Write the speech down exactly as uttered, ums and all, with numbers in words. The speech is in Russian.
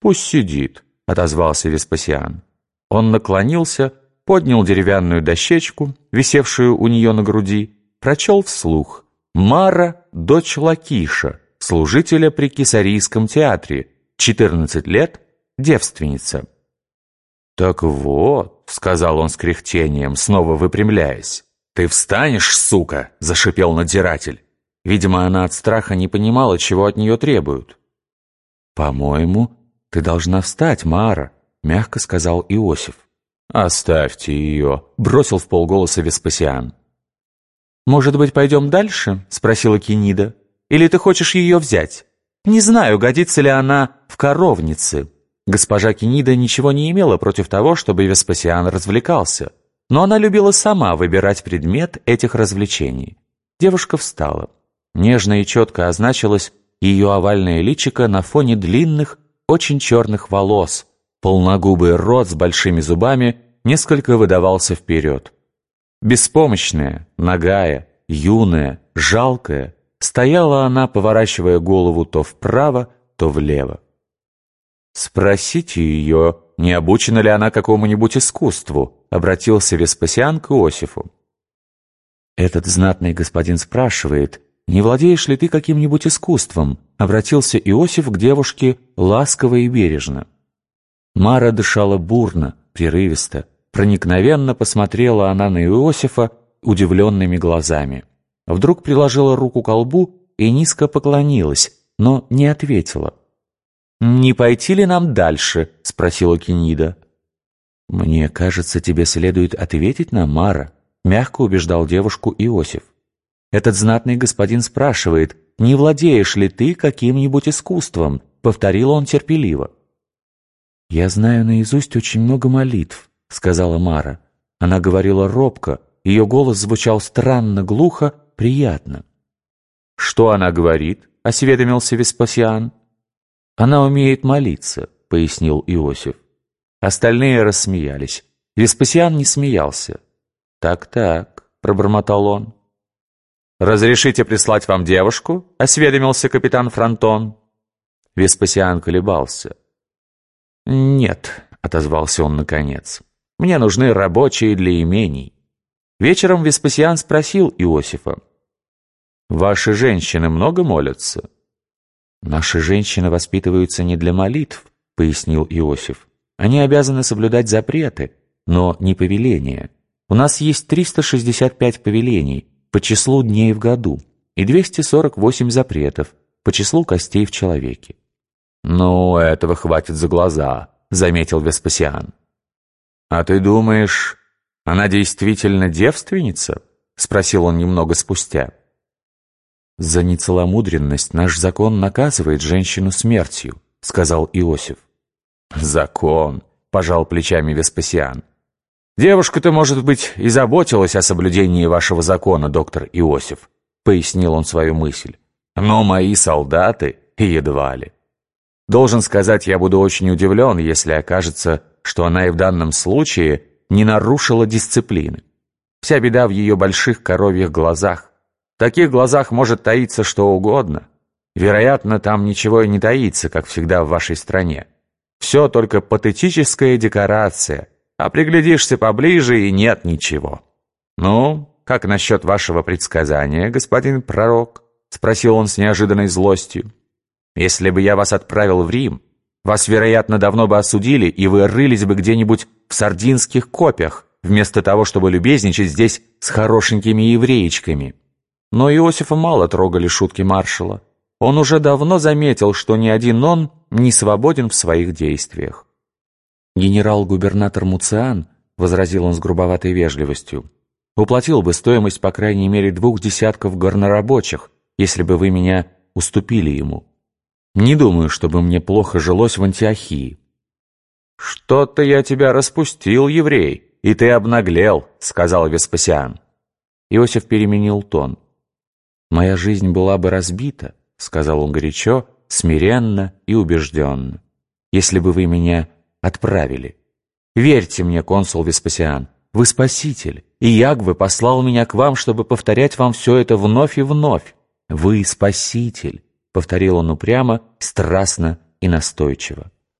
«Пусть сидит», — отозвался Веспасиан. Он наклонился, поднял деревянную дощечку, висевшую у нее на груди, прочел вслух: «Мара, дочь Лакиша, служителя при Кесарийском театре, четырнадцать лет, девственница». «Так вот», — сказал он с кряхтением, снова выпрямляясь. «Ты встанешь, сука!» — зашипел надзиратель. Видимо, она от страха не понимала, чего от нее требуют. «По-моему, ты должна встать, Мара», — мягко сказал Иосиф. «Оставьте ее», — бросил вполголоса Веспасиан. «Может быть, пойдем дальше?» — спросила Кенида. «Или ты хочешь ее взять? Не знаю, годится ли она в коровнице». Госпожа Кенида ничего не имела против того, чтобы Веспасиан развлекался, но она любила сама выбирать предмет этих развлечений. Девушка встала. Нежно и четко означилось ее овальное личико на фоне длинных, очень черных волос. Полногубый рот с большими зубами несколько выдавался вперед. Беспомощная, нагая, юная, жалкая, стояла она, поворачивая голову то вправо, то влево. «Спросите ее, не обучена ли она какому-нибудь искусству», — обратился Веспасиан к Иосифу. «Этот знатный господин спрашивает, не владеешь ли ты каким-нибудь искусством?» — обратился Иосиф к девушке ласково и бережно. Мара дышала бурно, прерывисто, проникновенно посмотрела она на Иосифа удивленными глазами. Вдруг приложила руку к колбу и низко поклонилась, но не ответила. «Не пойти ли нам дальше?» — спросила Кенида. «Мне кажется, тебе следует ответить нам, Мара», — мягко убеждал девушку Иосиф. «Этот знатный господин спрашивает, не владеешь ли ты каким-нибудь искусством?» — повторил он терпеливо. «Я знаю наизусть очень много молитв», — сказала Мара. Она говорила робко, ее голос звучал странно, глухо, приятно. «Что она говорит?» — осведомился Веспасиан. «Она умеет молиться», — пояснил Иосиф. Остальные рассмеялись. Веспасиан не смеялся. «Так-так», — пробормотал он. «Разрешите прислать вам девушку?» — осведомился капитан Фронтон. Веспасиан колебался. «Нет», — отозвался он наконец, — «мне нужны рабочие для имений». Вечером Веспасиан спросил Иосифа: «Ваши женщины много молятся?» «Наши женщины воспитываются не для молитв», — пояснил Иосиф. «Они обязаны соблюдать запреты, но не повеления. У нас есть триста шестьдесят пять повелений по числу дней в году и двести сорок восемь запретов по числу костей в человеке». «Ну, этого хватит за глаза», — заметил Веспасиан. «А ты думаешь, она действительно девственница?» — спросил он немного спустя. «За нецеломудренность наш закон наказывает женщину смертью», — сказал Иосиф. «Закон», — пожал плечами Веспасиан. «Девушка-то, может быть, и заботилась о соблюдении вашего закона, доктор Иосиф», — пояснил он свою мысль. «Но мои солдаты едва ли. Должен сказать, я буду очень удивлен, если окажется, что она и в данном случае не нарушила дисциплины. Вся беда в ее больших коровьих глазах. В таких глазах может таиться что угодно. Вероятно, там ничего и не таится, как всегда в вашей стране. Все только патетическая декорация, а приглядишься поближе и нет ничего. Ну, как насчет вашего предсказания, господин пророк?» — спросил он с неожиданной злостью. «Если бы я вас отправил в Рим, вас, вероятно, давно бы осудили, и вы рылись бы где-нибудь в сардинских копьях, вместо того, чтобы любезничать здесь с хорошенькими евреечками». Но Иосифа мало трогали шутки маршала. Он уже давно заметил, что ни один он не свободен в своих действиях. «Генерал-губернатор Муциан», — возразил он с грубоватой вежливостью, «уплатил бы стоимость по крайней мере двух десятков горнорабочих, если бы вы меня уступили ему. Не думаю, чтобы мне плохо жилось в Антиохии». «Что-то я тебя распустил, еврей, и ты обнаглел», — сказал Веспасиан. Иосиф переменил тон. «Моя жизнь была бы разбита», — сказал он горячо, смиренно и убежденно, «если бы вы меня отправили. Верьте мне, консул Веспасиан, вы спаситель, и Ягве послал меня к вам, чтобы повторять вам все это вновь и вновь. Вы спаситель», — повторил он упрямо, страстно и настойчиво.